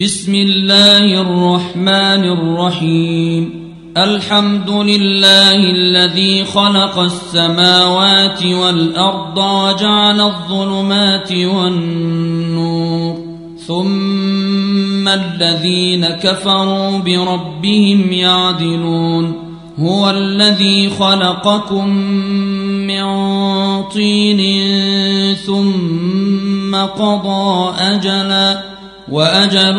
بسم الله الرحمن الرحيم. الحمد لله الذي خلق السماوات والأرض وجعل الظلمات والنور، ثم الذين كفروا بربهم يعدلون. هو الذي خلقكم من طين ثم قضى أجلا وأجل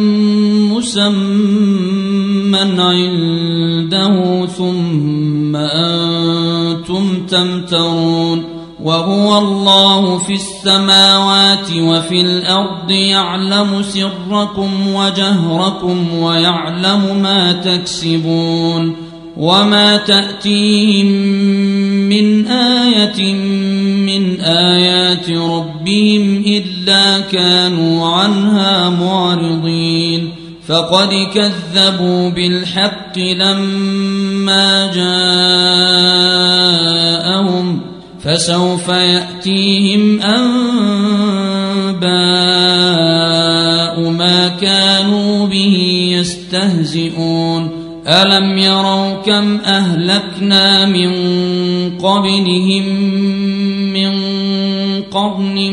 مسمى عنده ثم أنتم تمترون. وهو الله في السماوات وفي الأرض يعلم سركم وجهركم ويعلم ما تكسبون. وما تأتيهم من آية من آيات ربهم إلا كانوا عنها معرضين. فقد كذبوا بالحق لما جاءهم، فسوف يأتيهم أنباء ما كانوا به يستهزئون. ألم يروا كم أهلكنا من قبلهم من قرن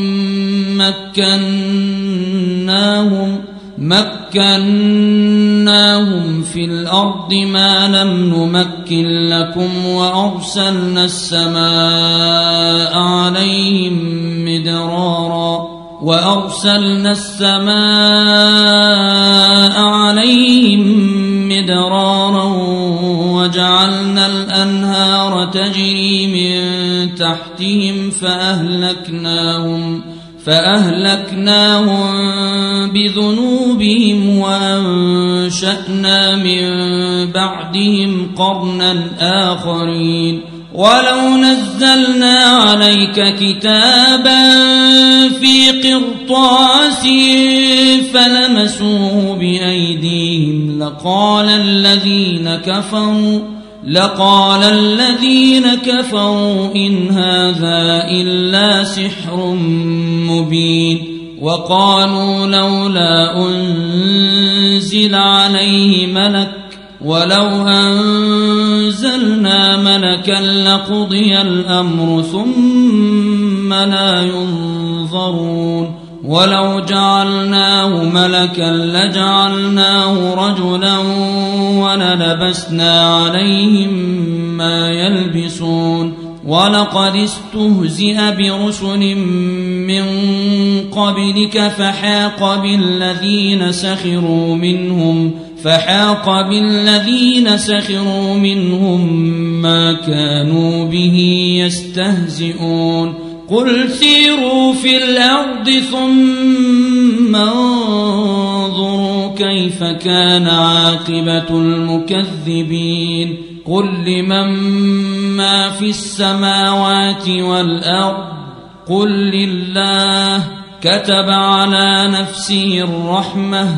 مكناهم في الأرض ما لم نمكن لكم، وأرسلنا السماء عليهم مدرارا وجعلنا الأنهار تجري من تحتهم فأهلكناهم بذنوبهم وأنشأنا من بعدهم قرنا آخرين. ولو نزلنا عليك كتابا في قرطاس فلمسوه بأيديهم لقال الذين كفروا إن هذا إلا سحر مبين. وقالوا لولا أنزل عليه ملك، ولو أنزلنا ملكا لقضي الأمر ثم لا ينظرون. ولو جعلناه ملكا لجعلناه رجلا وللبسنا عليهم ما يلبسون. ولقد استهزئ برسل من قبلك فحاق بالذين سخروا منهم ما كانوا به يستهزئون. قل سيروا في الأرض ثم انظروا كيف كان عاقبة المكذبين. قل لمن ما في السماوات والأرض قل لله. كتب على نفسه الرحمة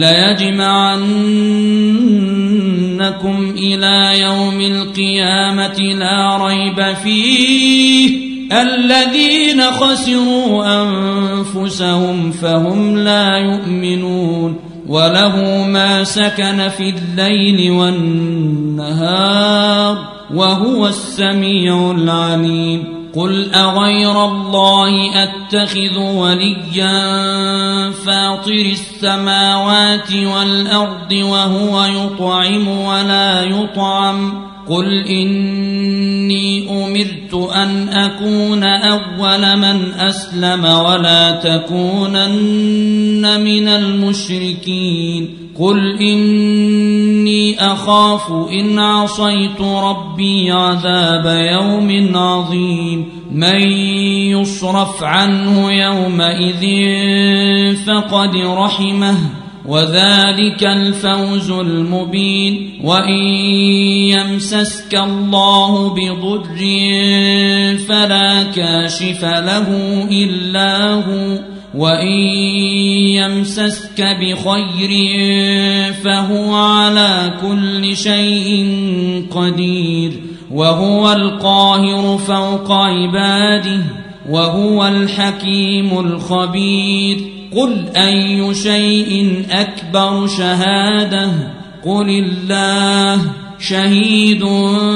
ليجمعنكم إلى يوم القيامة لا ريب فيه الذين خسروا أنفسهم فهم لا يؤمنون. وله ما سكن في الليل والنهار وهو السميع العليم. قل أغير الله أتخذ وليا فاطر السماوات والأرض وهو يطعم ولا يطعم. قل إني أمرت أن أكون أول من أسلم ولا تكونن من المشركين. قل إني أخاف إن عصيت ربي عذاب يوم عظيم. من يصرف عنه يومئذ فقد رحمه وذلك الفوز المبين. وإن يمسسك الله بضر فلا كاشف له إلا هو، وإن يمسسك بخير فهو على كل شيء قدير. وهو القاهر فوق عباده وهو الحكيم الخبير. قل أي شيء أكبر شهادة قل الله شهيد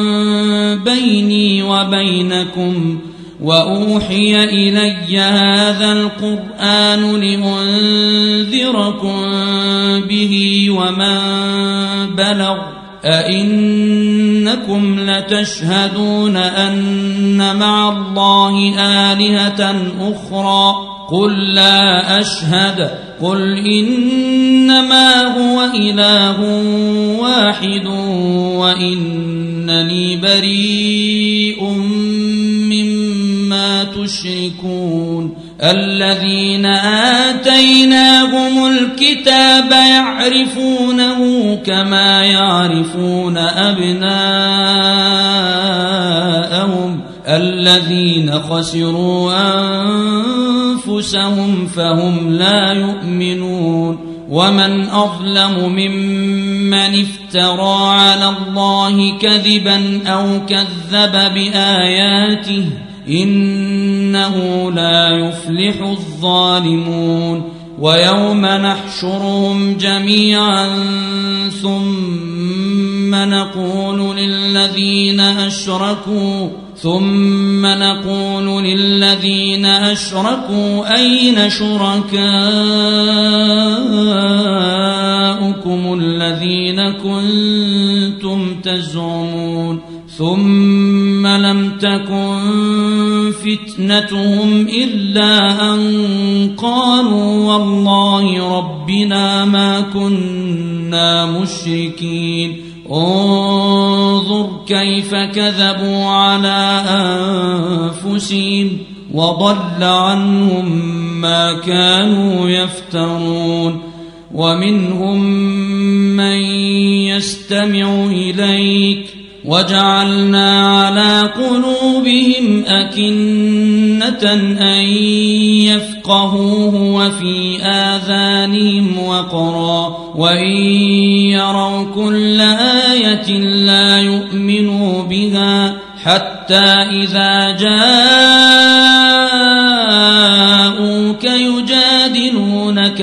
بيني وبينكم وأوحي إلي هذا القرآن لأنذركم به ومن بلغ أئنكم لتشهدون أن مع الله آلهة أخرى قل لا أشهد قل إنما هو إله واحد وإنني بريء مما تشركون الذين آتيناهم الكتاب يعرفونه كما يعرفون أبناءهم الذين خسروا أنفسهم فهم لا يؤمنون ومن أظلم ممن افترى على الله كذبا أو كذب بآياته إنه لا يفلح الظالمون ويوم نحشرهم جميعا ثم نقول للذين أشركوا أين شركاؤكم الذين كنتم تزعمون ثم لم تكن فتنتهم إلا أن قالوا والله ربنا ما كنا مشركين انظر كيف كذبوا على أنفسهم وضل عنهم ما كانوا يفترون ومنهم من يستمع إليك وجعلنا على قلوبهم أكنة أن يفقهوه وفي آذانهم وقرا وإن يروا كل آية لا يؤمنوا بها حتى إذا جاءوك يجادلونك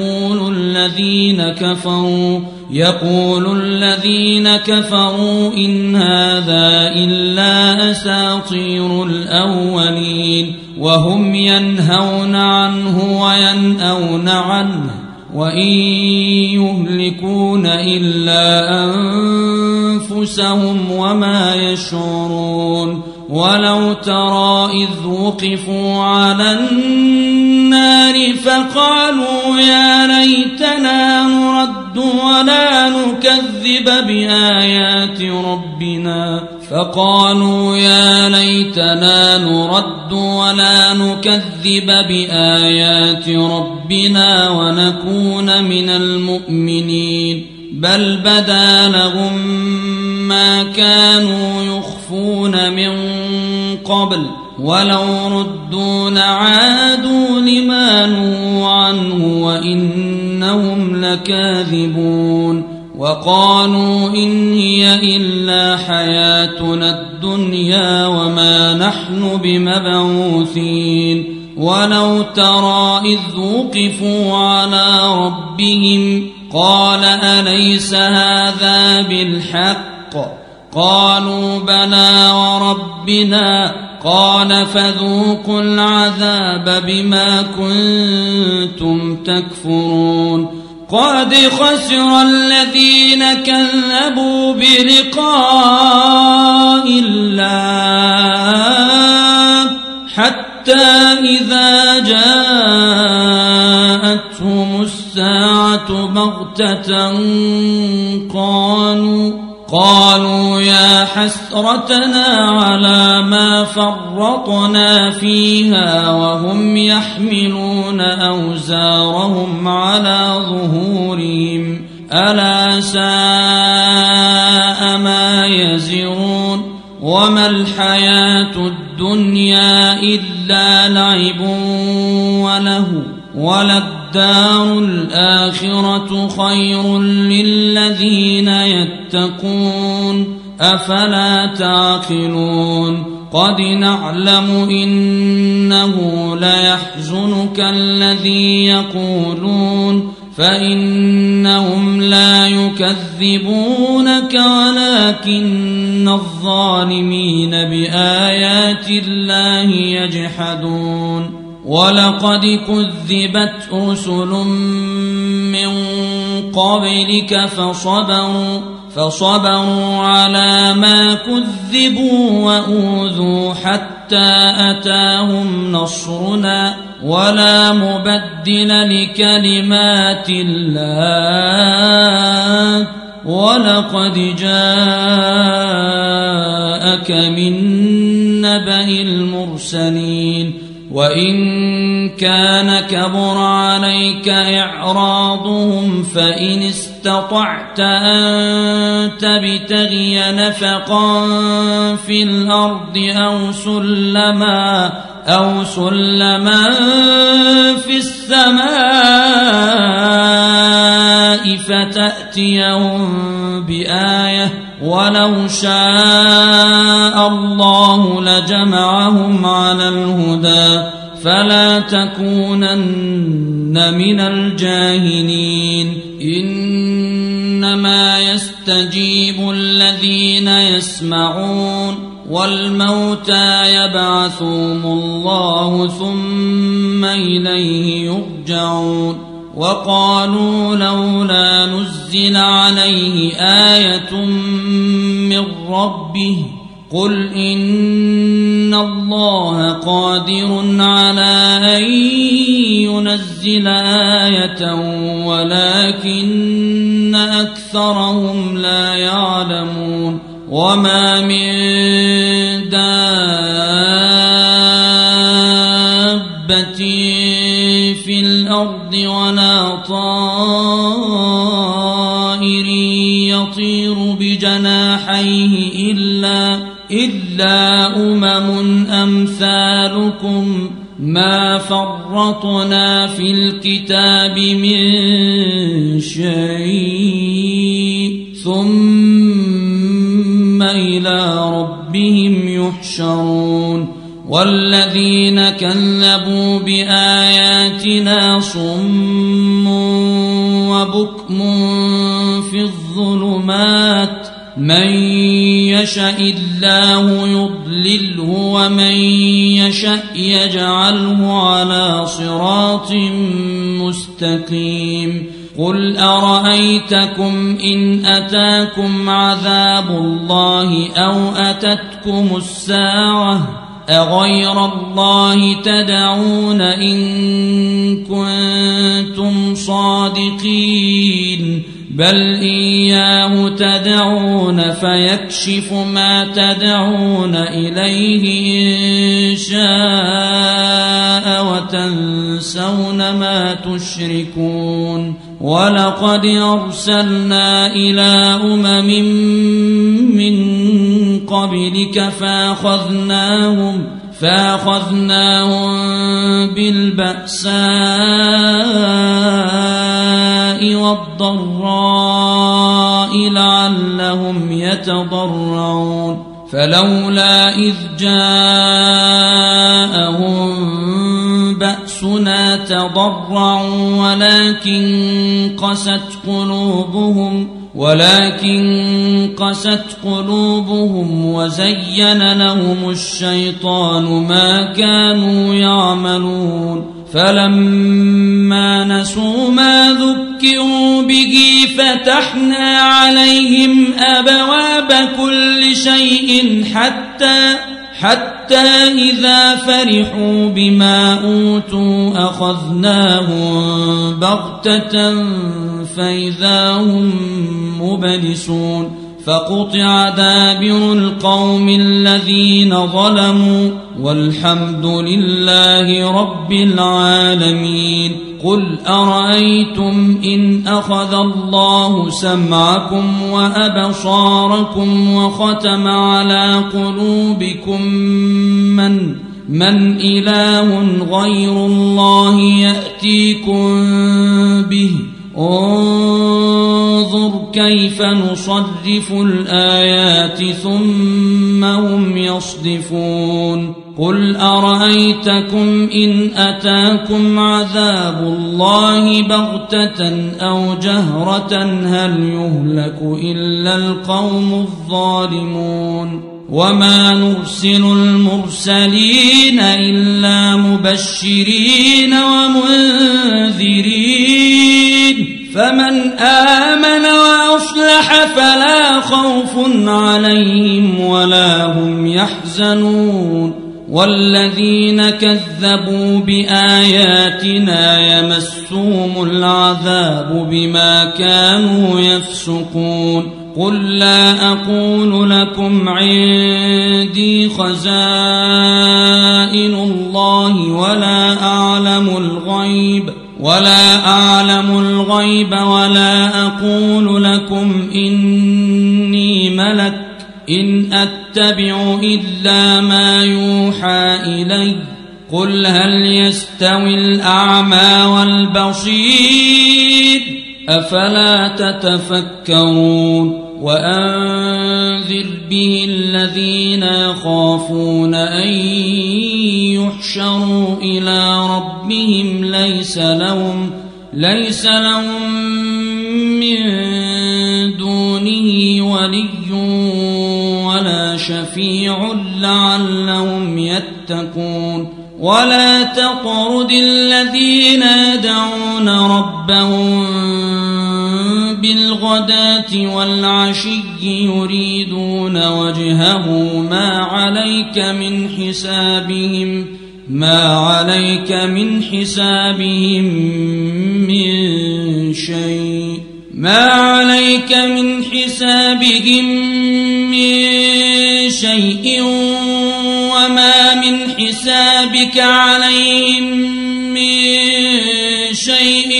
يقول الذين كفروا إن هذا إلا أساطير الأولين وهم ينهون عنه وينأون عنه وإن يهلكون إلا أنفسهم وما يشعرون ولو ترى إذ وقفوا على النار فقالوا يا ليتنا نرد ولا نكذب بآيات ربنا ونكون من المؤمنين بل بدا لهم ما كانوا يخفون من قبل ولو ردوا لعادوا لما نهوا عنه وإنهم لكاذبون وقالوا إن هي إلا حياتنا الدنيا وما نحن بمبعوثين ولو ترى إذ وقفوا على ربهم قال أليس هذا بالحق قالوا بلى وربنا قال فذوقوا العذاب بما كنتم تكفرون قد خسر الذين كذبوا بلقاء الله حتى إذا جاءتهم الساعة بغتة قالوا يا حسرتنا على ما فرطنا فيها وهم يحملون أوزارهم على ظهورهم ألا ساء ما يزرون وما الحياة الدنيا إلا لعب وله وللدار الآخرة خير للذين يتقون أفلا تعقلون قد نعلم إنه ليحزنك الذي يقولون فإنهم لا يكذبونك ولكن الظالمين بآيات الله يجحدون ولقد كذبت رسل من قبلك فصبروا على ما كذبوا وأوذوا حتى أتاهم نصرنا ولا مبدل لكلمات الله ولقد جاءك من نبأ المرسلين وإن كان كبر عليك إعراضهم فإن استطعت أن تبتغي نفقا في الأرض أو سلما في السماء فتأتيهم بآية ولو شاء الله لجمعهم على الهدى فلا تكونن من الجاهلين إنما يستجيب الذين يسمعون والموتى يبعثهم الله ثم إليه يرجعون وقالوا لولا نزل عليه آية من ربه قل إن الله قادر على أن ينزل آية ولكن أكثرهم لا يعلمون وما من دابة في الأرض ولا طائر يطير بجناحيه إلا أمم أمثالكم ما فرطنا في الكتاب من شيء ثم إلى ربهم يحشرون والذين كذبوا بآياتنا صم وبكم في الظلمات من يشاء الله يضلله ومن يشاء يجعله على صراط مستقيم قل أرأيتكم إن أتاكم عذاب الله أو أتتكم الساعة أغير الله تدعون إن كنتم صادقين بل إياه تدعون فيكشف ما تدعون إليه إن شاء وتنسون ما تشركون ولقد أرسلنا إلى أمم من قبلك فأخذناهم بالبأساء والضراء لعلهم يتضرعون فلولا إذ جاءهم بأسنا تضرعوا ولكن قست قلوبهم وزين لهم الشيطان ما كانوا يعملون فلما نسوا ما ذكروا به فتحنا عليهم أبواب كل شيء حتى إذا فرحوا بما أوتوا أخذناهم بغتة فإذا هم مبلسون فقطع دابر القوم الذين ظلموا والحمد لله رب العالمين قل أرأيتم إن أخذ الله سمعكم وأبصاركم وختم على قلوبكم من إله غير الله يأتيكم به انظر كيف نصرف الآيات ثم هم يصدفون قل أرأيتكم إن أتاكم عذاب الله بغتة أو جهرة هل يهلك إلا القوم الظالمون وما نرسل المرسلين إلا مبشرين ومنذرين فمن آمن وأصلح فلا خوف عليهم ولا هم يحزنون والذين كذبوا بآياتنا يمسهم العذاب بما كانوا يفسقون قل لا أقول لكم عندي خزائن الله ولا أعلم الغيب ولا أقول لكم إني ملك إن أتبع إلا ما يوحى إلي قل هل يستوي الأعمى والبصير أفلا تتفكرون وأنذر به الذين يخافون أن يحشروا إلى ربهم ليس لهم من دونه ولي ولا شفيع لعلهم يتقون ولا تطرد الذين يدعون ربهم بالغداة والعشي يريدون وجهه ما عليك من حسابهم من شيء وما من حسابك عليهم من شيء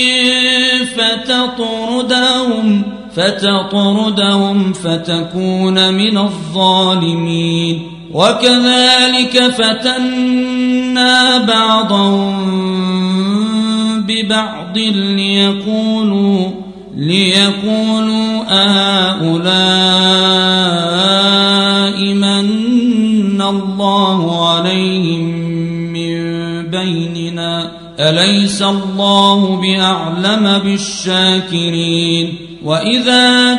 فتطردهم فتكون من الظالمين وكذلك فتنا بعضهم ببعض ليقولوا أهؤلاء من الله عليهم من بيننا أليس الله بأعلم بالشاكرين وإذا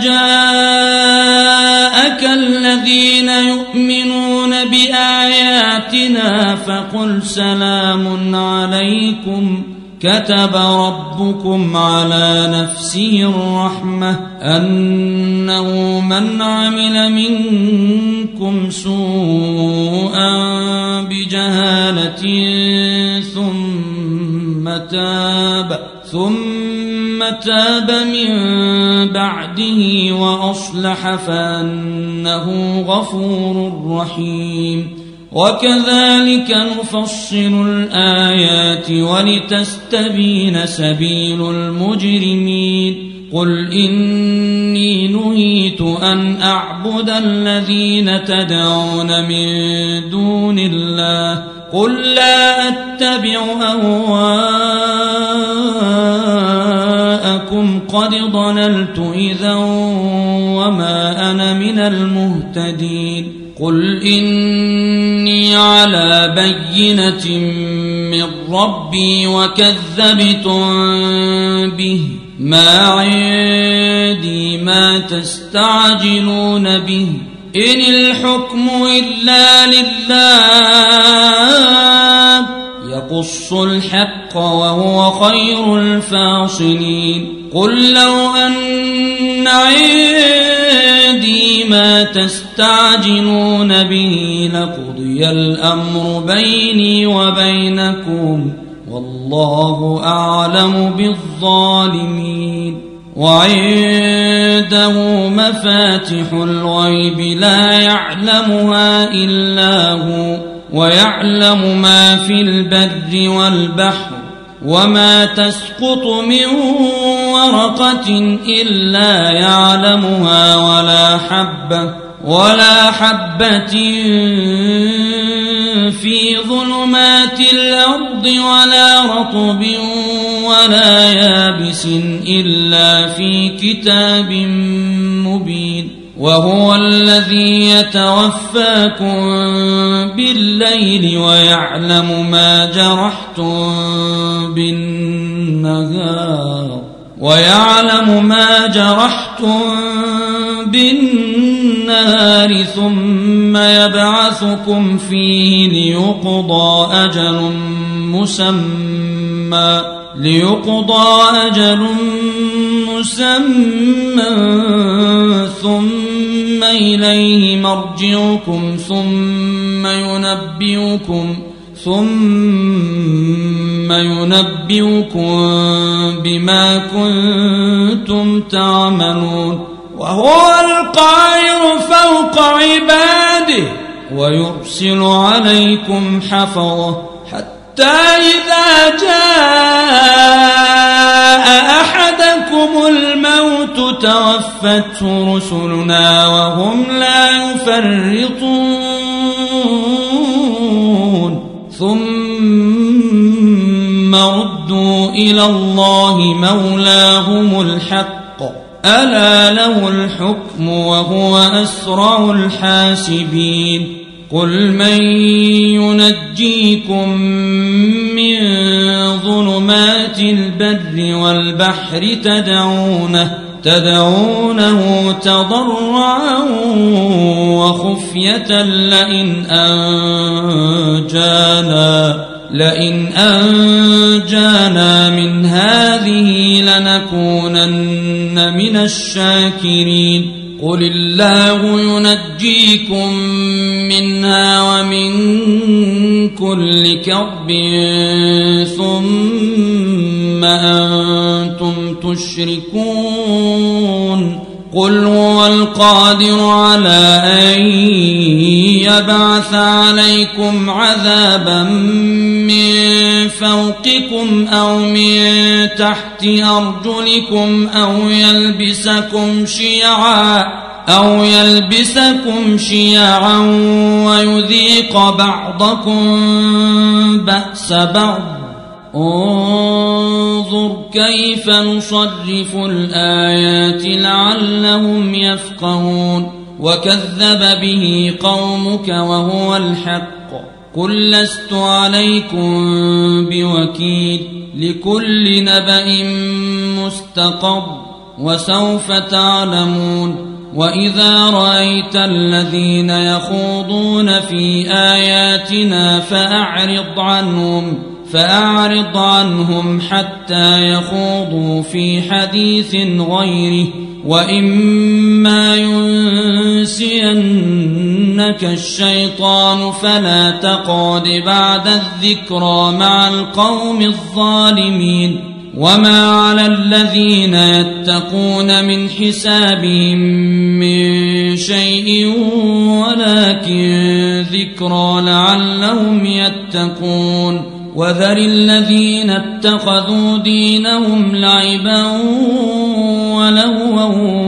جاءك الذين يؤمنون بآياتنا فقل سلام عليكم كتب ربكم على نفسه الرحمة أنه من عمل منكم سوءا بجهالة ثم تاب من بعده وأصلح فأنه غفور رحيم وكذلك نفصل الآيات ولتستبين سبيل المجرمين قل إني نهيت أن أعبد الذين تدعون من دون الله قل لا أتبع أهواءكم قد ضللت إذا وما أنا من المهتدين قل إني على بينة من ربي وكذبتم به ما عندي ما تستعجلون به إن الحكم إلا لله يقص الحق وهو خير الفاصلين قل لو أن عندي ما تستعجلون به لقضي الأمر بيني وبينكم والله أعلم بالظالمين وعنده مفاتح الغيب لا يعلمها إلا هو ويعلم ما في البر والبحر وما تسقط من ورقة إلا يعلمها ولا حبة في ظلمات الأرض ولا رطب على يابس إلا في كتاب مبين وهو الذي يتوفاكم بالليل ويعلم ما جرحتم بالنهار ثم يبعثكم فيه ليقضى أجل مسمى ثم إليه مرجعكم ثم ينبئكم بما كنتم تعملون وهو القاهر فوق عباده ويرسل عليكم حفظة حتى إذا جاء أحدكم الموت توفته رسلنا وهم لا يفرطون ثم ردوا إلى الله مولاهم الحق ألا له الحكم وهو أسرع الحاسبين قل من ينجيكم من ظلمات البر والبحر تدعونه تضرعا وخفية لئن أنجانا من هذه لنكونن من الشاكرين قل الله ينجيكم منها ومن كل كرب ثم أنتم تشركون قل هو القادر على أن يبعث عليكم عذابا من فوقكم أو من تحت أرجلكم أو يلبسكم شيعا ويذيق بعضكم بأس بعض انظر كيف نصرف الآيات لعلهم يفقهون وكذب به قومك وهو الحق قل لست عليكم بوكيل لكل نبأ مستقر وسوف تعلمون وإذا رأيت الذين يخوضون في آياتنا فأعرض عنهم حتى يخوضوا في حديث غيره وإما ينسينك الشيطان فلا تقعد بعد الذكرى مع القوم الظالمين وما على الذين يتقون من حسابهم من شيء ولكن ذكرى لعلهم يتقون وذر الذين اتخذوا دينهم لعبا ولهوا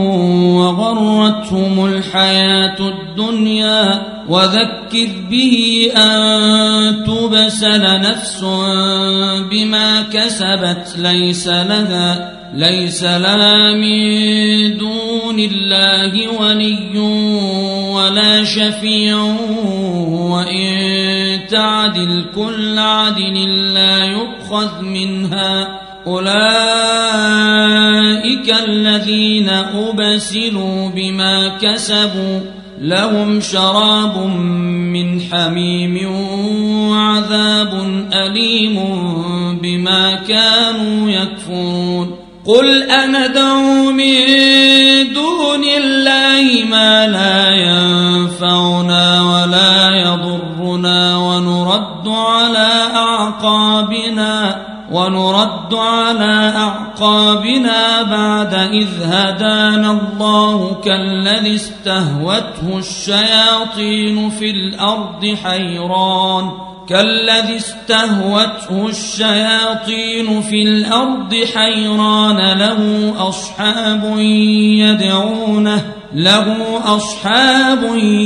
وغرتهم الحياة الدنيا وذكر به أن تبسل نفس بما كسبت ليس لها من دون الله ولي ولا شفيع وإن تعدل كل عدل لا يؤخذ منها أولئك الذين أبسلوا بما كسبوا لهم شراب من حميم وعذاب أليم بما كانوا يكفرون قل أندعو من دون الله ما لا ينفعنا ولا يضرنا ونرد على أعقابنا بعد إذ هدانا الله كالذي استهوته الشياطين في الأرض حيران له أصحاب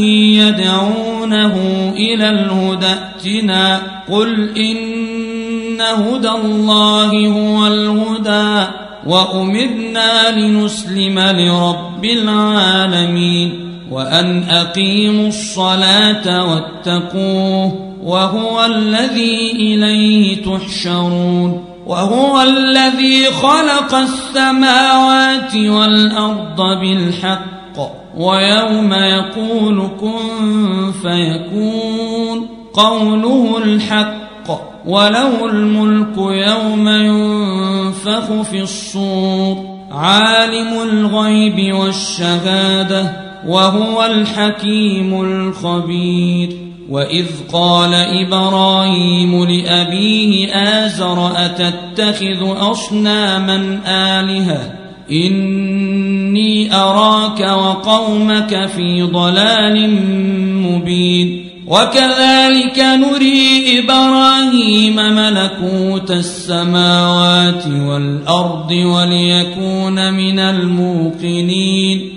يدعونه إلى الهدى ائتنا قل إن هدى الله هو الهدى وأمرنا لنسلم لرب العالمين وأن أقيموا الصلاة واتقوه وهو الذي إليه تحشرون وهو الذي خلق السماوات والأرض بالحق ويوم يقول كن فيكون قوله الحق وله الملك يوم ينفخ في الصور عالم الغيب والشهادة وهو الحكيم الخبير وإذ قال إبراهيم لأبيه آزر أتتخذ أصناما آلهة إني أراك وقومك في ضلال مبين وكذلك نري إبراهيم ملكوت السماوات والأرض وليكون من الموقنين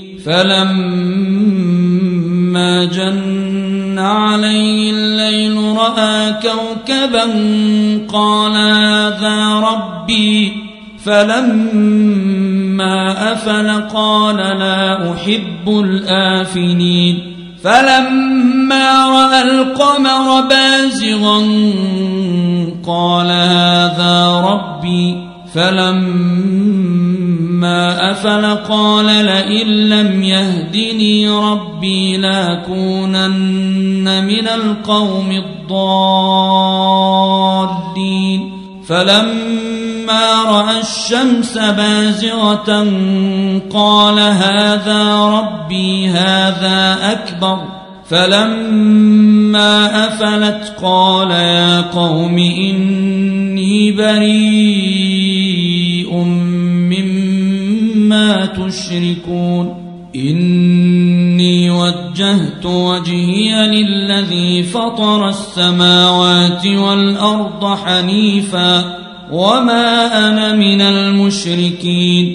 فلما جن عليه الليل رأى كوكبا قال هذا ربي فلما أفل قال لا أحب الآفلين فلما رأى القمر بازغا قال هذا ربي فلما أفل قال لئن لم يهدني ربي لأكونن من القوم الضالين فلما رأى الشمس بازغة قال هذا ربي هذا أكبر فلما أفلت قال يا قوم إني بريء مما تشركون إني وجهت وجهي للذي فطر السماوات والأرض حنيفا وما أنا من المشركين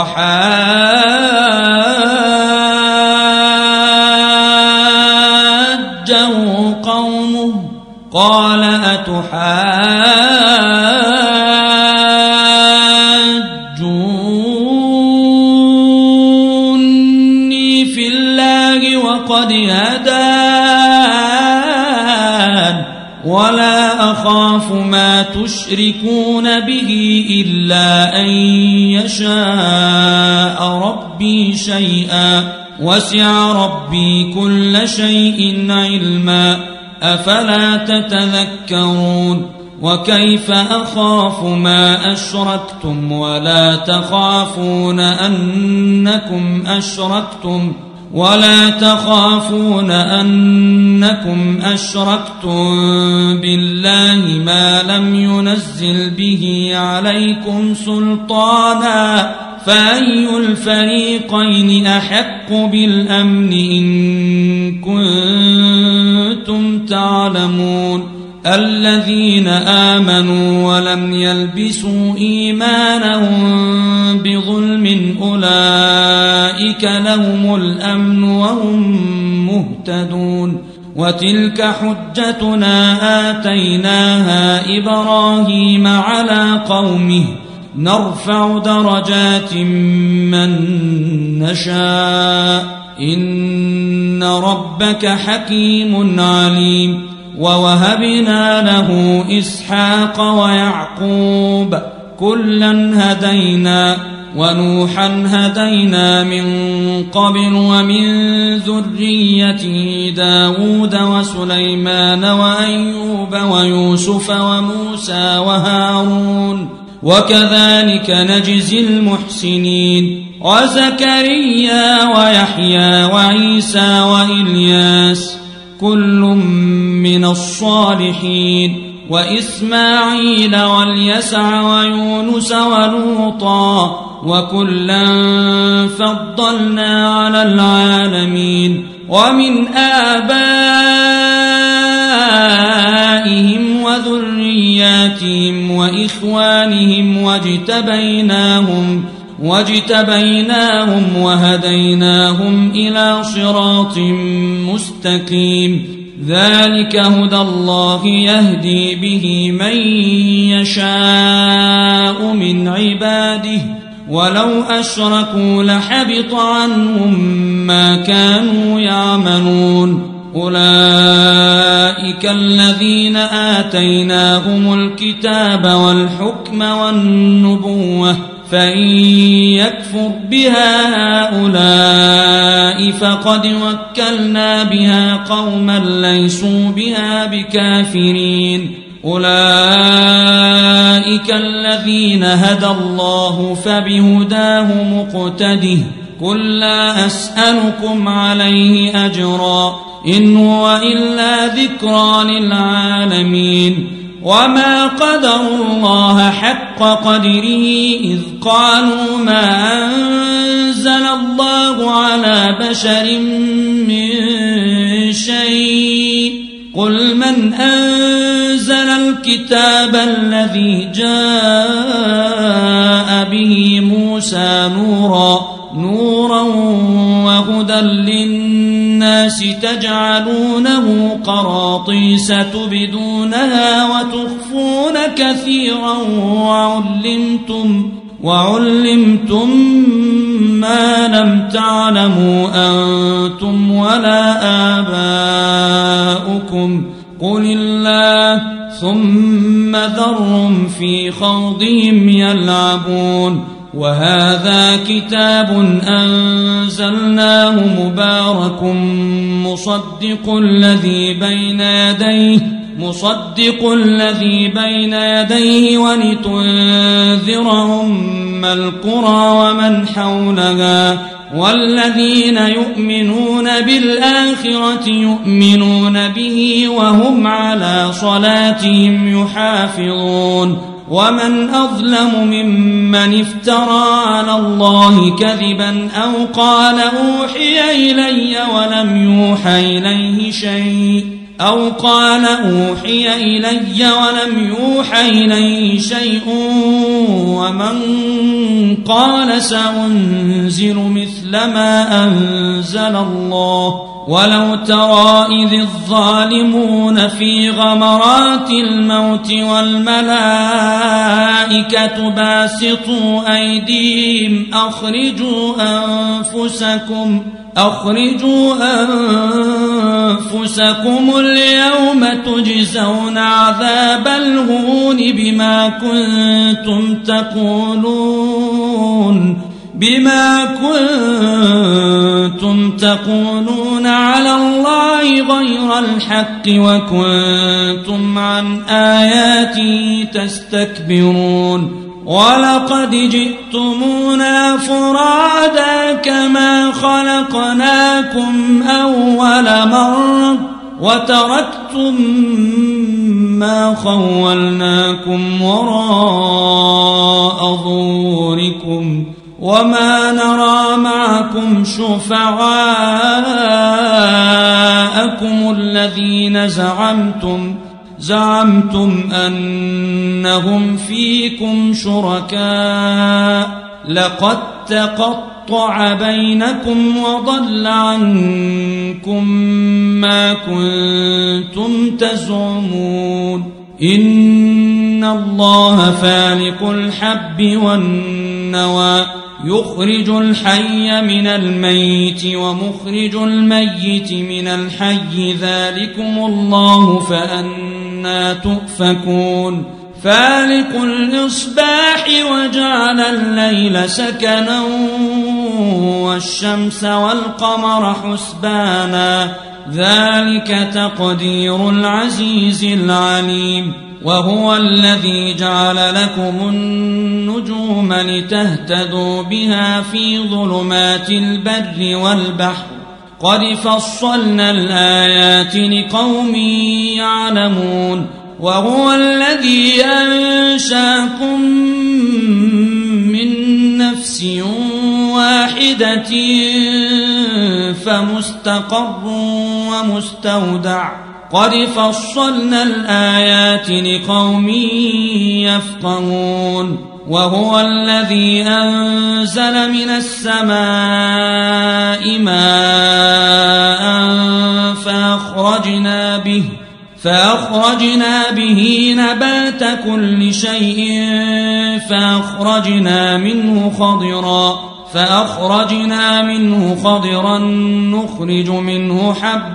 وحاجه قومه قال أتحاجوني في الله وقد هدان ولا أخاف ما تشركون به إلا أن يشاء ربي شيئا وسع ربي كل شيء علما أفلا تتذكرون وكيف أخاف ما أشركتم ولا تخافون أنكم أشركتم بالله ما لم ينزل به عليكم سلطانا فأي الفريقين أحق بالأمن إن كنتم تعلمون الذين آمنوا ولم يلبسوا إيمانهم بظلم أولئك لهم الأمن وهم مهتدون وتلك حجتنا آتيناها إبراهيم على قومه نرفع درجات من نشاء إن ربك حكيم عليم ووهبنا له إسحاق ويعقوب كلا هدينا ونوحا هدينا من قبل ومن ذريته داود وسليمان وأيوب ويوسف وموسى وهارون وكذلك نجزي المحسنين وزكريا ويحيى وعيسى وإلياس كل من الصالحين وإسماعيل واليسع ويونس ولوطا وكلا فضلنا على العالمين ومن آبائهم وذرياتهم وإخوانهم واجتبيناهم وهديناهم إلى صراط مستقيم ذلك هدى الله يهدي به من يشاء من عباده ولو أشركوا لحبط عنهم ما كانوا يعملون أولئك الذين آتيناهم الكتاب والحكم والنبوة فإن يكفر بها هؤلاء فقد وكلنا بها قوما ليسوا بها بكافرين أولئك الذين هدى الله فبهداه مقتده قل لا أسألكم عليه أجرا إن هو إلا ذكرى للعالمين وما قدروا الله حق قدره إذ قالوا ما أنزل الله على بشر من شيء قل من أنزل الكتاب الذي جاء به موسى نورا وهدى للناس تجعلونه قراطيس تبدونها وتخفون كثيرا وعلمتم ما لم تعلموا أنتم ولا آباؤكم قل الله ثم ذرهم في خوضهم يلعبون وهذا كتاب أنزلناه مبارك مصدق الذي بين يديه ولتنذر أم القرى ومن حولها والذين يؤمنون بالآخرة يؤمنون به وهم على صلاتهم يحافظون ومن أظلم ممن افترى على الله كذبا أو قال أوحي إلي ولم يوحى إليه شيء ومن قال سأنزل مثل ما أنزل الله ولو ترى إذ الظالمون في غمرات الموت والملائكة باسطوا أيديهم أخرجوا أنفسكم اليوم تجزون عذاب الهون بما كنتم تقولون على الله غير الحق وكنتم عن آياته تستكبرون ولقد جئتمونا فرادا كما خلقناكم أول مرة وتركتم ما خولناكم وراء ظهوركم وما نرى معكم شفعاءكم الذين زعمتم أنهم فيكم شركاء لقد تقطع بينكم وضل عنكم ما كنتم تزعمون إن الله فالق الحب والنوى يخرج الحي من الميت ومخرج الميت من الحي ذلكم الله فأنى تؤفكون فالق الإصباح وجعل الليل سكنا والشمس والقمر حسبانا ذلك تقدير العزيز العليم وهو الذي جعل لكم النجوم لتهتدوا بها في ظلمات البر والبحر قد فصلنا الآيات لقوم يعلمون وهو الذي أنشاكم من نفس واحدة فمستقر ومستودع قد فصلنا الآيات لقوم يفقهون وهو الذي أنزل من السماء ماء فأخرجنا به نبات كل شيء فأخرجنا منه خضرا نخرج منه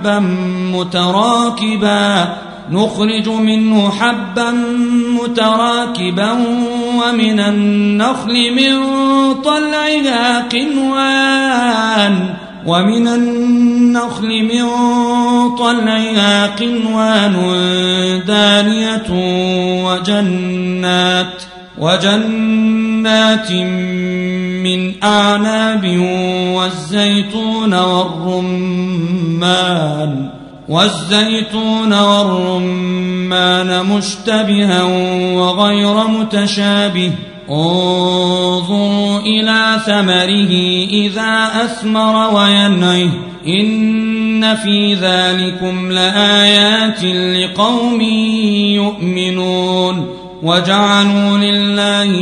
حبا متراكبا ومن النخل من طلعها قنوان دانية وجنات من أعناب والزيتون والرمان مشتبها وغير متشابه انظروا إلى ثمره إذا أثمر وينعه إن في ذلكم لآيات لقوم يؤمنون وجعلوا لله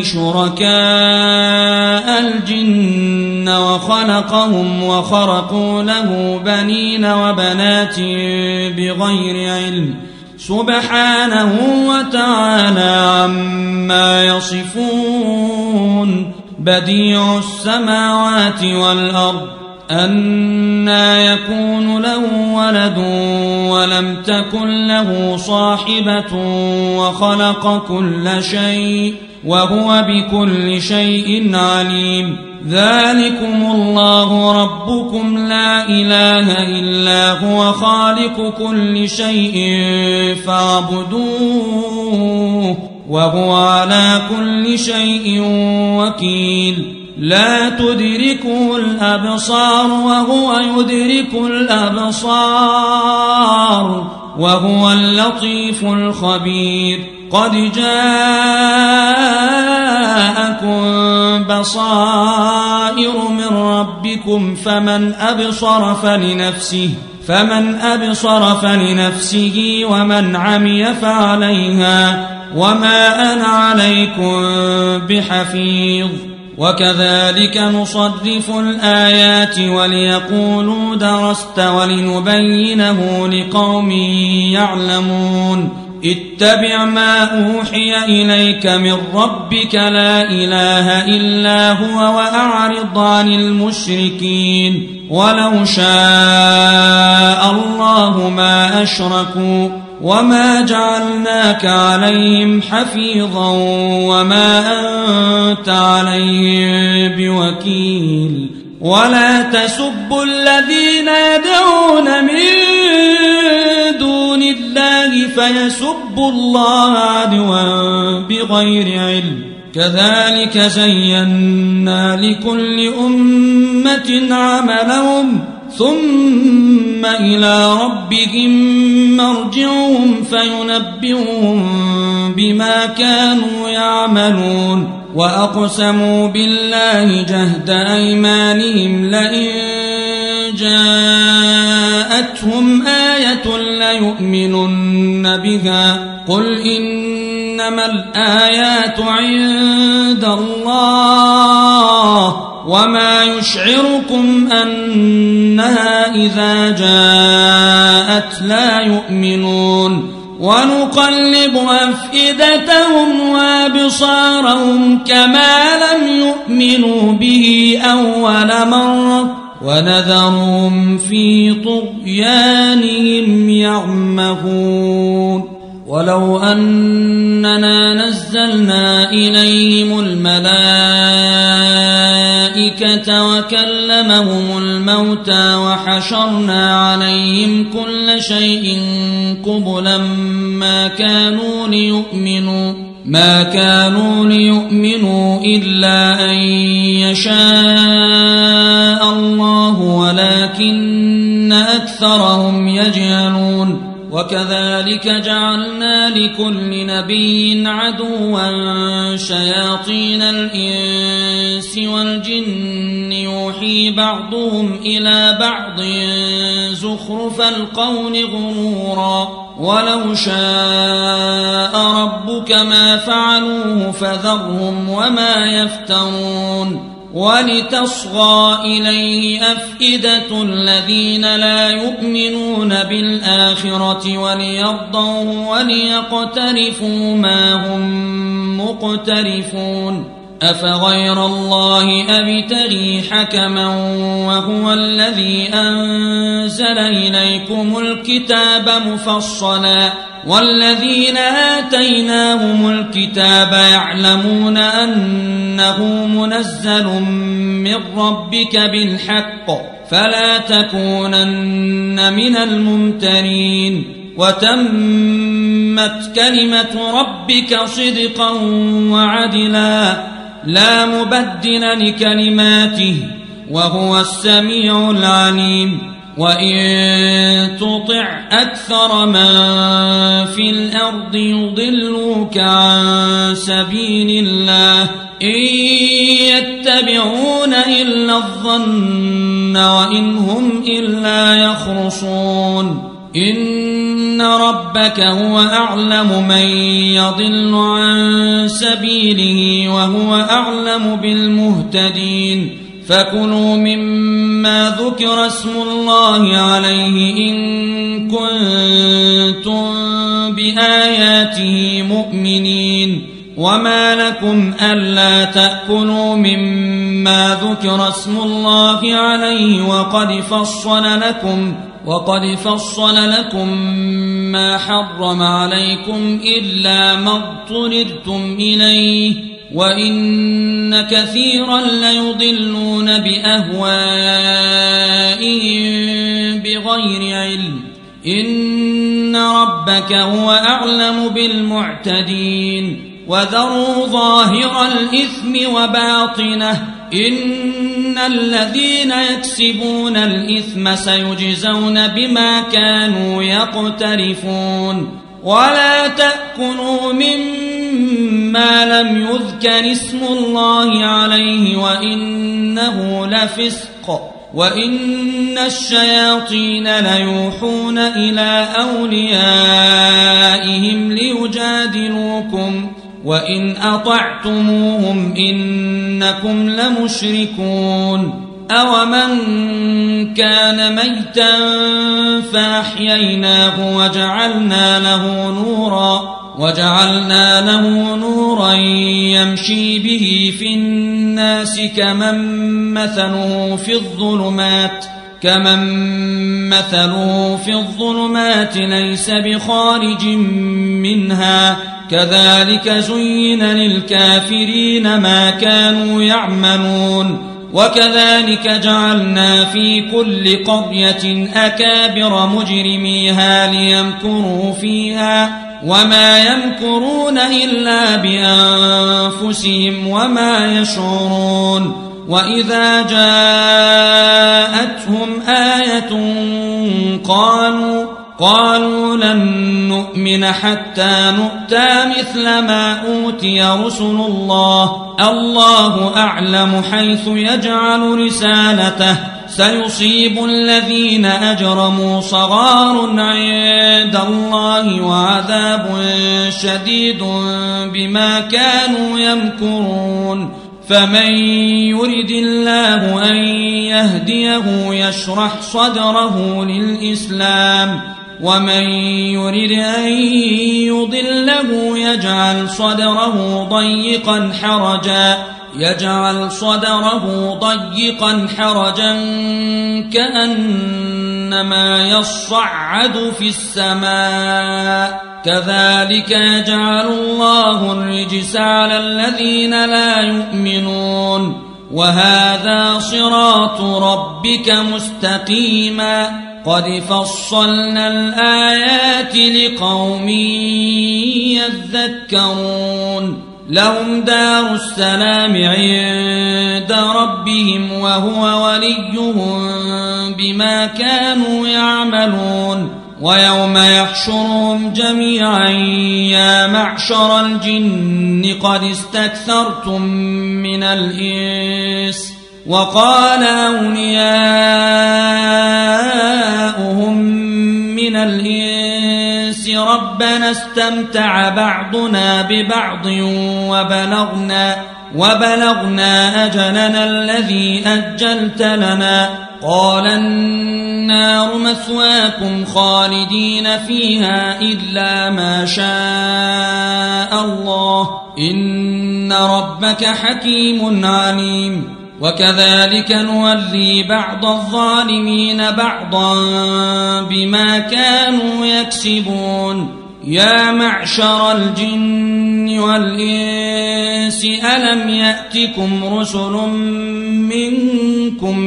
شركاء الجن وخلقهم وخرقوا له بنين وبنات بغير علم سبحانه وتعالى عما يصفون بديع السماوات والأرض أنى يكون له ولد ولم تكن له صاحبة وخلق كل شيء وهو بكل شيء عليم ذلكم الله ربكم لا إله إلا هو خالق كل شيء فاعبدوه وهو على كل شيء وكيل لا تدركه الأبصار وهو يدرك الأبصار وهو اللطيف الخبير قد جاءكم بصائر من ربكم فمن أبصر فلنفسه ومن عمي فعليها وما أنا عليكم بحفيظ وكذلك نصرف الآيات وليقولوا درست ولنبينه لقوم يعلمون اتبع ما أوحي إليك من ربك لا إله إلا هو وأعرض عن المشركين ولو شاء الله ما أشركوا وما جعلناك عليهم حفيظا وما أنت عليهم بوكيل ولا تسبوا الذين يدعون من دون الله فيسبوا الله عدوا بغير علم كذلك زينا لكل أمة عملهم ثم إلى ربهم مرجعهم فينبئهم بما كانوا يعملون وأقسموا بالله جهد أيمانهم لئن جاءتهم آية ليؤمنن بها قل إنما الآيات عند الله وما يشعركم أنها إذا جاءت لا يؤمنون ونقلب أفئدتهم وأبصارهم كما لم يؤمنوا به أول مرة ونذرهم في طغيانهم يعمهون ولو أننا نزلنا إليهم الملائكة وكلمهم الموتى وحشرنا عليهم كل شيء قبلا ما كانوا ليؤمنوا إلا أن يشاء الله ولكن أكثرهم يجهلون وكذلك جعلنا لكل نبي عدوا شياطين الإنس والجن يوحي بعضهم إلى بعض زخرف القول غرورا ولو شاء ربك ما فعلوه فذرهم وما يفترون ولتصغى إليه أفئدة الذين لا يؤمنون بالآخرة وليرضوه وليقترفوا ما هم مقترفون أفغير الله أبتغي حكما وهو الذي أنزل إليكم الكتاب مفصلا والذين آتيناهم الكتاب يعلمون أنه منزل من ربك بالحق فلا تكونن من الممترين وتمت كلمة ربك صدقا وعدلا لا مبدل لكلماته وهو السميع العليم وإن تطع أكثر من في الأرض يضلوك عن سبيل الله إن يتبعون إلا الظن وإن هم إلا يخرصون إن ربك هو أعلم من يضل عن سبيله وهو أعلم بالمهتدين فكلوا مما ذكر اسم الله عليه إن كنتم بآياته مؤمنين وما لكم ألا تأكلوا مما ذكر اسم الله عليه وقد فصل لكم ما حرم عليكم إلا ما اضطررتم إليه وإن كثيرا ليضلون بأهوائهم بغير علم إن ربك هو أعلم بالمعتدين وذروا ظاهر الإثم وباطنه إن الذين يكسبون الإثم سيجزون بما كانوا يقترفون ولا تأكلوا مما لم يذكر اسم الله عليه وإنه لفسق وإن الشياطين ليوحون إلى أوليائهم ليجادلوكم وإن أطعتموهم إنكم لمشركون أومن كان ميتا فأحييناه وجعلنا له نورا يمشي به في الناس كمن مثله في الظلمات ليس بخارج منها كذلك زين للكافرين ما كانوا يعملون وكذلك جعلنا في كل قرية أكابر مجرميها ليمكروا فيها وما يمكرون إلا بأنفسهم وما يشعرون وإذا جاءتهم آية قالوا لن نؤمن حتى نؤتى مثل ما أوتي رسل الله أعلم حيث يجعل رسالته سيصيب الذين أجرموا صغار عند الله وعذاب شديد بما كانوا يمكرون فمن يرد الله أن يهديه يشرح صدره للإسلام ومن يرد أن يضله يجعل صدره ضيقا حرجا كأنما يصعد في السماء كذلك يجعل الله الرجس على الذين لا يؤمنون وهذا صراط ربك مستقيما قد فصلنا الآيات لقوم يذكرون لهم دار السلام عند ربهم وهو وليهم بما كانوا يعملون ويوم يحشرهم جميعا يا معشر الجن قد استكثرتم من الإنس وقال أولياؤهم من الإنس ربنا استمتع بعضنا ببعض وبلغنا أجلنا الذي أجلت لنا قال النار مثواكم خالدين فيها إلا ما شاء الله إن ربك حكيم عليم وكذلك نولي بعض الظالمين بعضا بما كانوا يكسبون يا معشر الجن والإنس ألم يأتكم رسل منكم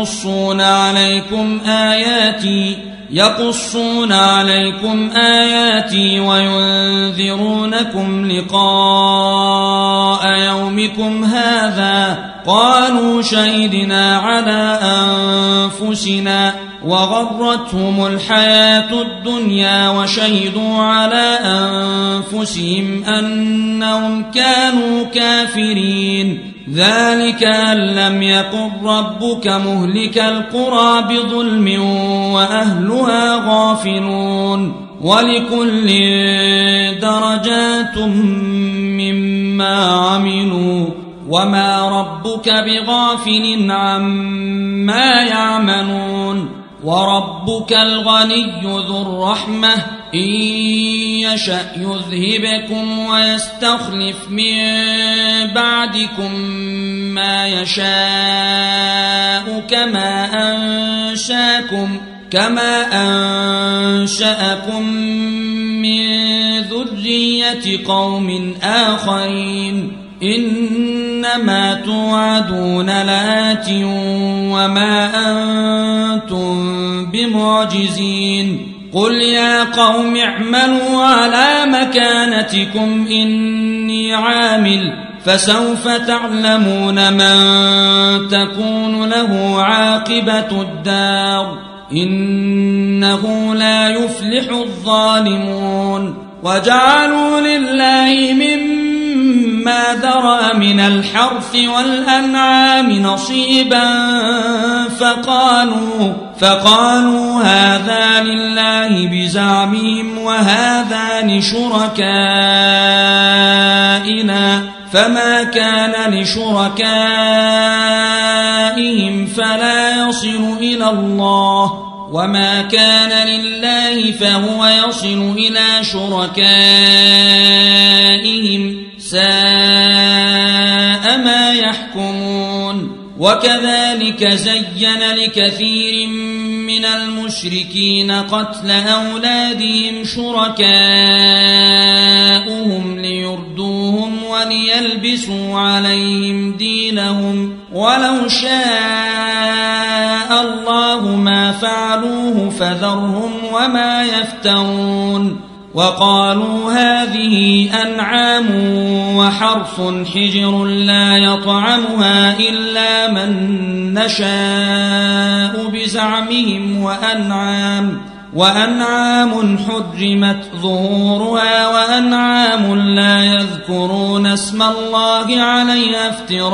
يقصون عليكم آياتي وينذرونكم لقاء يومكم هذا قالوا شهدنا على أنفسنا وغرتهم الحياة الدنيا وشهدوا على أنفسهم أنهم كانوا كافرين ذلك أن لم يكن ربك مهلك القرى بظلم وأهلها غافلون ولكل درجات مما عملوا وما ربك بغافل عما يعملون وربك الغني ذو الرحمة إن يشأ يذهبكم ويستخلف من بعدكم ما يشاء كما أنشأكم من ذرية قوم آخرين إنما توعدون لآت وما أنتم بمعجزين قل يا قوم اعملوا على مكانتكم إني عامل فسوف تعلمون من تكون له عاقبة الدار إنه لا يفلح الظالمون وجعلوا لله مما ذرأ من الحرث والأنعام نصيبا فقالوا هذا لله بزعمهم وهذا لشركائنا فما كان لشركائهم فلا يصل إلى الله وما كان لله فهو يصل إلى شركائهم ساء ما يحكمون وكذلك زين لكثير من المشركين قتل أولادهم شركاؤهم ليردوهم وليلبسوا عليهم دينهم ولو شاء الله ما فعلوه فذرهم وما يفترون وقالوا هذه أنعام وحرث حجر لا يطعمها إلا من نشاء بزعمهم وأنعام حرمت ظهورها وأنعام لا يذكرون اسم الله عليها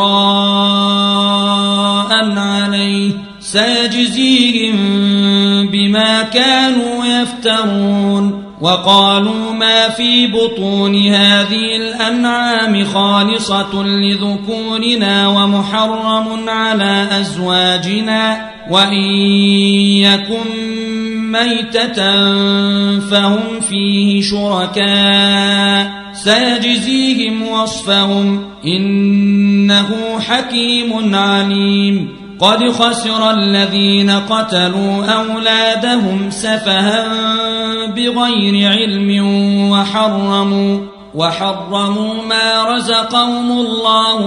افتراء عليه سيجزيهم بما كانوا يفترون وقالوا ما في بطون هذه الأنعام خالصة لذكورنا ومحرم على أزواجنا وإن يكن ميتة فهم فيه شركاء سيجزيهم وصفهم إنه حكيم عليم قد خسر الذين قتلوا أولادهم سفها بغير علم وحرموا ما رزقهم الله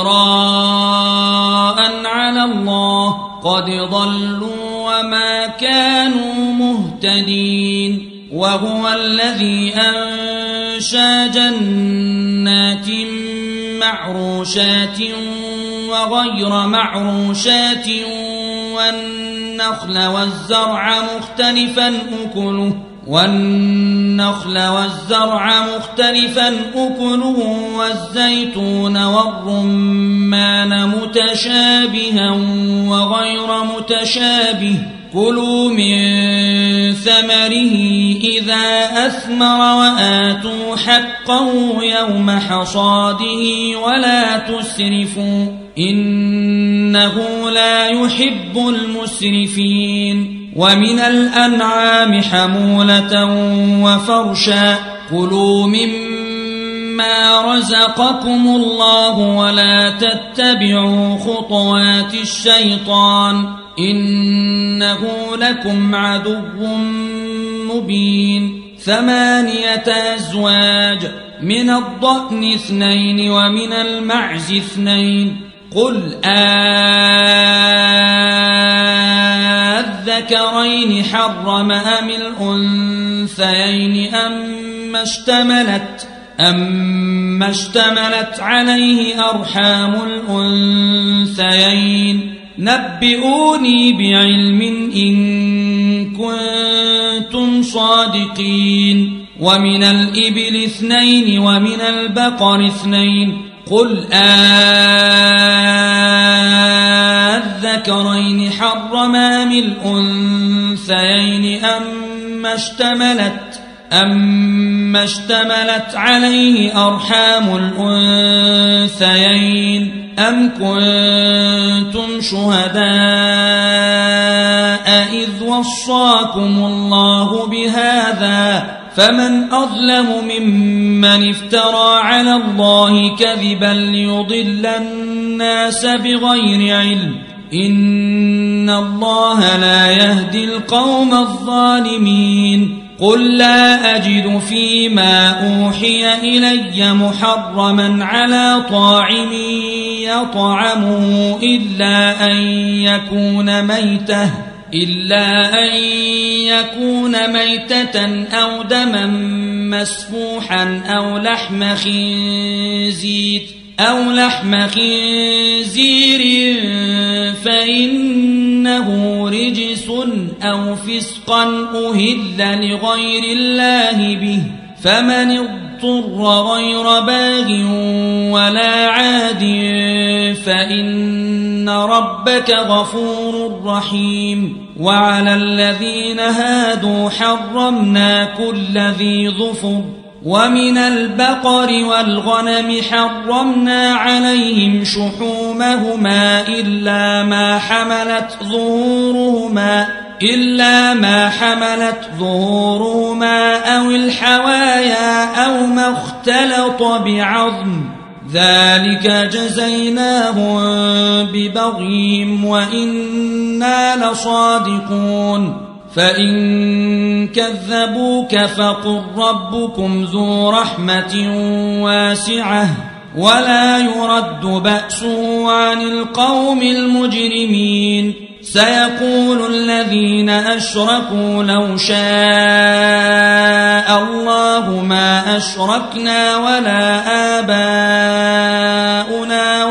افتراء على الله قد ضلوا وما كانوا مهتدين وهو الذي أنشأ جنات معروشات وغير معروشات والنخل والزرع مختلفا أكله والزيتون والرمان متشابها وغير متشابه كلوا من ثمره إذا أثمر وآتوا حقه يوم حصاده ولا تسرفوا إنه لا يحب المسرفين ومن الأنعام حمولة وفرشا كلوا مما رزقكم الله ولا تتبعوا خطوات الشيطان إنه لكم عدو مبين 8 أزواج من الضأن 2 ومن المعز 2 قل الذكرين حرم أم الأنثيين أما اشتملت عليه أرحام الأنثيين نبئوني بعلم إن كنتم صادقين ومن الإبل 2 ومن البقر 2 قل الذكرين حرم أم الأنثيين أما اشتملت عليه أرحام الأنثيين أم كنتم شهداء إذ وصاكم الله بهذا فمن أظلم ممن افترى على الله كذبا ليضل الناس بغير علم إن الله لا يهدي القوم الظالمين قل لا أجد فيما أوحي إلي محرما على طاعم يطعمه إلا أن يكون ميتة أو دما مسفوحا أو لحم خنزير فإنه رجس أو فسقا أهل لغير الله به فمن اضطر غير باغ ولا عاد فإن ربك غفور رحيم وعلى الذين هادوا حرمنا كل ذي ظفر ومن البقر والغنم حرمنا عليهم شحومهما إلا ما حملت ظهورهما أو الحوايا أو ما اختلط بعظم ذلك جزيناهم ببغيهم وإنا لصادقون فإن كذبوك فقل ربكم ذو رحمة واسعة ولا يرد بأسه عن القوم المجرمين سيقول الذين أشركوا لو شاء الله ما أشركنا ولا آباؤنا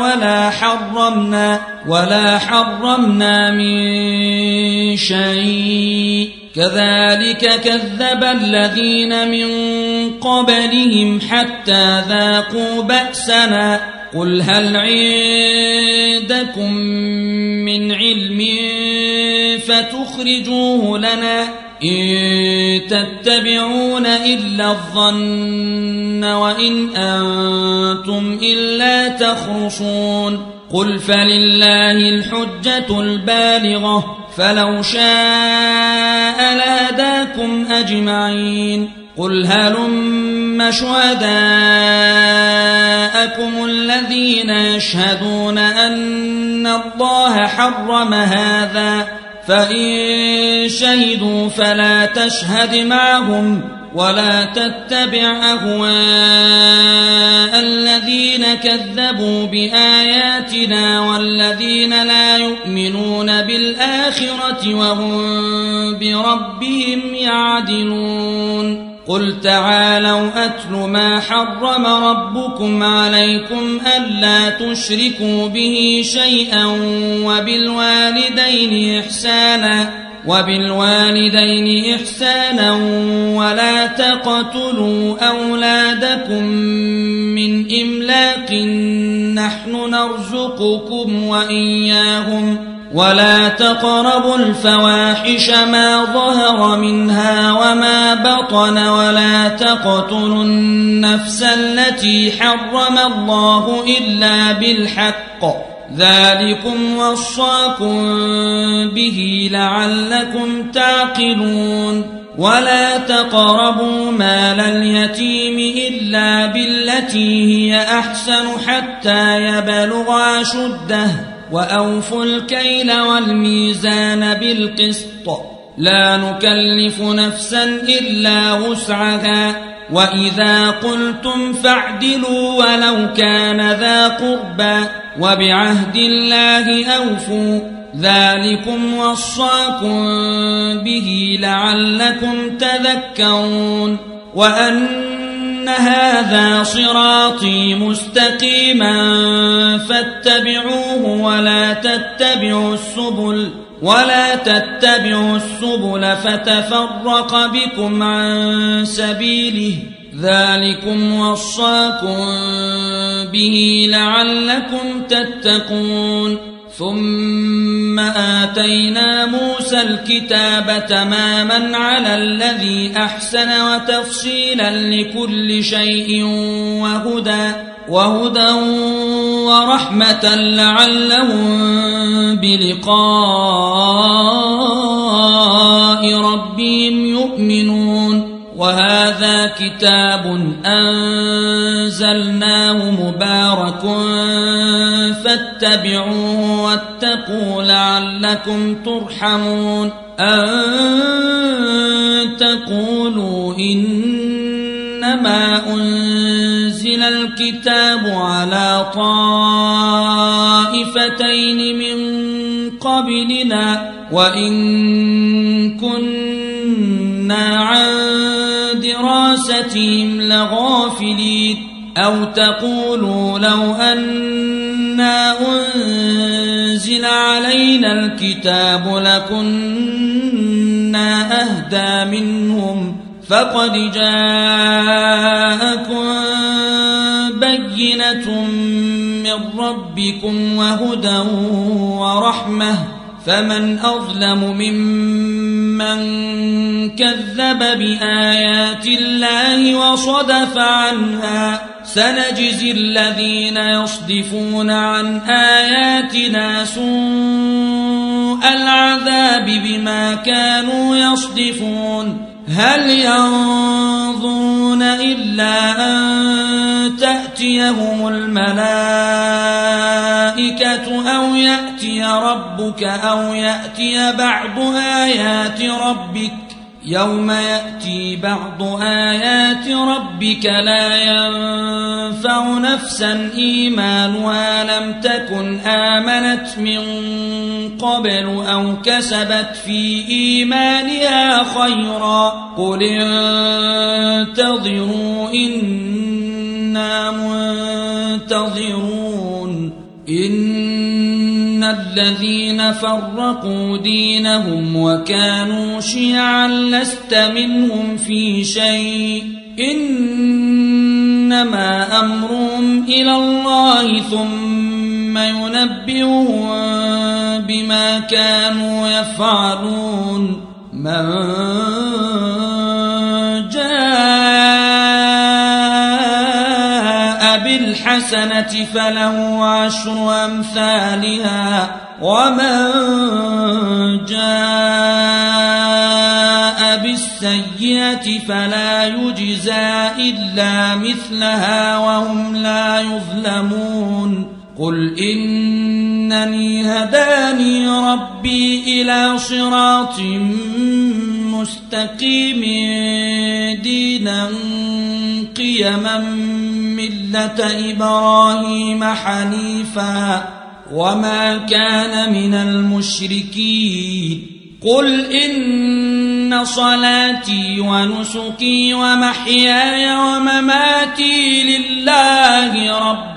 ولا حرمنا من شيء كذلك كذب الذين من قبلهم حتى ذاقوا بأسنا قل هل عندكم من علم فتخرجوه لنا إن تتبعون إلا الظن وإن أنتم إلا تخرصون قل فلله الحجة البالغة فلو شاء لهداكم أجمعين قل هلم شهداءكم الذين يشهدون أن الله حرم هذا فإن شهدوا فلا تشهد معهم ولا تتبع أهواء الذين كذبوا بآياتنا والذين لا يؤمنون بالآخرة وهم بربهم يعدلون قل تعالوا أتل ما حرم ربكم عليكم ألا تشركوا به شيئا وبالوالدين إحسانا ولا تقتلوا أولادكم من إملاق نحن نرزقكم وإياهم ولا تقربوا الفواحش ما ظهر منها وما بطن ولا تقتلوا النفس التي حرم الله إلا بالحق ذلكم وصاكم به لعلكم تعقلون ولا تقربوا مال اليتيم إلا بالتي هي أحسن حتى يبلغ أشده وأوفوا الكيل والميزان بالقسط لا نكلف نفسا إلا وسعها وإذا قلتم فاعدلوا ولو كان ذا قربى وبعهد الله أوفوا ذلكم وصاكم به لعلكم تذكرون وأن هذا صراطي مستقيما فاتبعوه ولا تتبعوا السبل فتفرق بكم عن سبيله ذلكم وصاكم به لعلكم تتقون ثم آتينا موسى الكتاب تماما على الذي أحسن وتفصيلا لكل شيء وهدى ورحمة لعلهم بلقاء ربهم يؤمنون وهذا كتاب أنزلناه مبارك فاتبعوه واتقوا لعلكم ترحمون أن تقولوا إنما أنزل الكتاب على طائفتين من قبلنا وإن كنا عن دراستهم لغافلين أو تقولوا لو أنا أنزل علينا الكتاب لكنا أهدى منهم فقد جاءكم بينة من ربكم وهدى ورحمة فمن أظلم ممن كذب بآيات الله وصدف عنها سنجزي الذين يصدفون عن آياتنا سوء العذاب بما كانوا يصدفون هل ينظرون إلا أن تأتيهم الملائكة أو يأتي ربك أو يأتي بعض آيات ربك يوم يأتي بعض آيات ربك لا ينفع نفسا إيمانها لم تكن آمنت من قبل أو كسبت في إيمانها خيرا قل انتظروا إنا منتظرون إن الذين فرقوا دينهم وكانوا شيعا لست منهم في شيء إنما أمرهم إلى الله ثم ينبئهم بما كانوا يفعلون من جاء بالحسنة فله عشر أمثالها ومن جاء بالسيئة فلا يجزى إلا مثلها وهم لا يظلمون قل إنني هداني ربي إلى صراط مستقيم دينا قيما ملة إبراهيم حنيفا وما كان من المشركين قل إن صلاتي ونسكي ومحياي ومماتي لله رب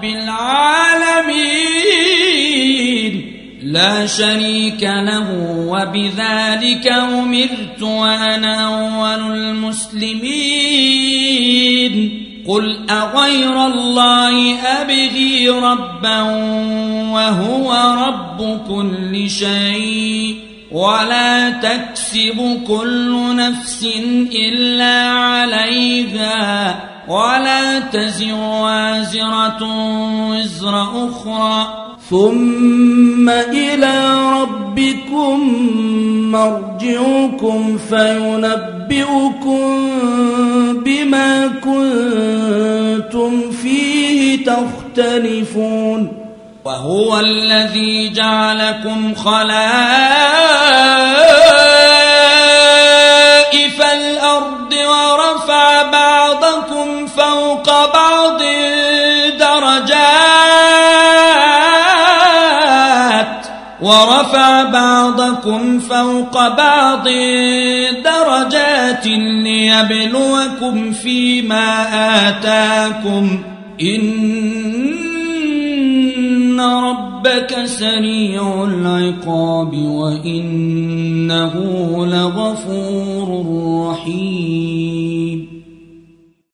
العالمين لا شريك له وبذلك أمرت وأنا أول المسلمين قل أغير الله أبغي ربا وهو رب كل شيء ولا تكسب كل نفس إلا عليها ولا تزر وازرة وزر أخرى ثم إلى ربكم مرجعكم فينبئكم بما كنتم فيه تختلفون وهو الذي جعلكم خلائف الأرض ورفع بعضكم فوق بعض درجات ليبلوكم فيما آتاكم إن ربك سريع العقاب وإنه لغفور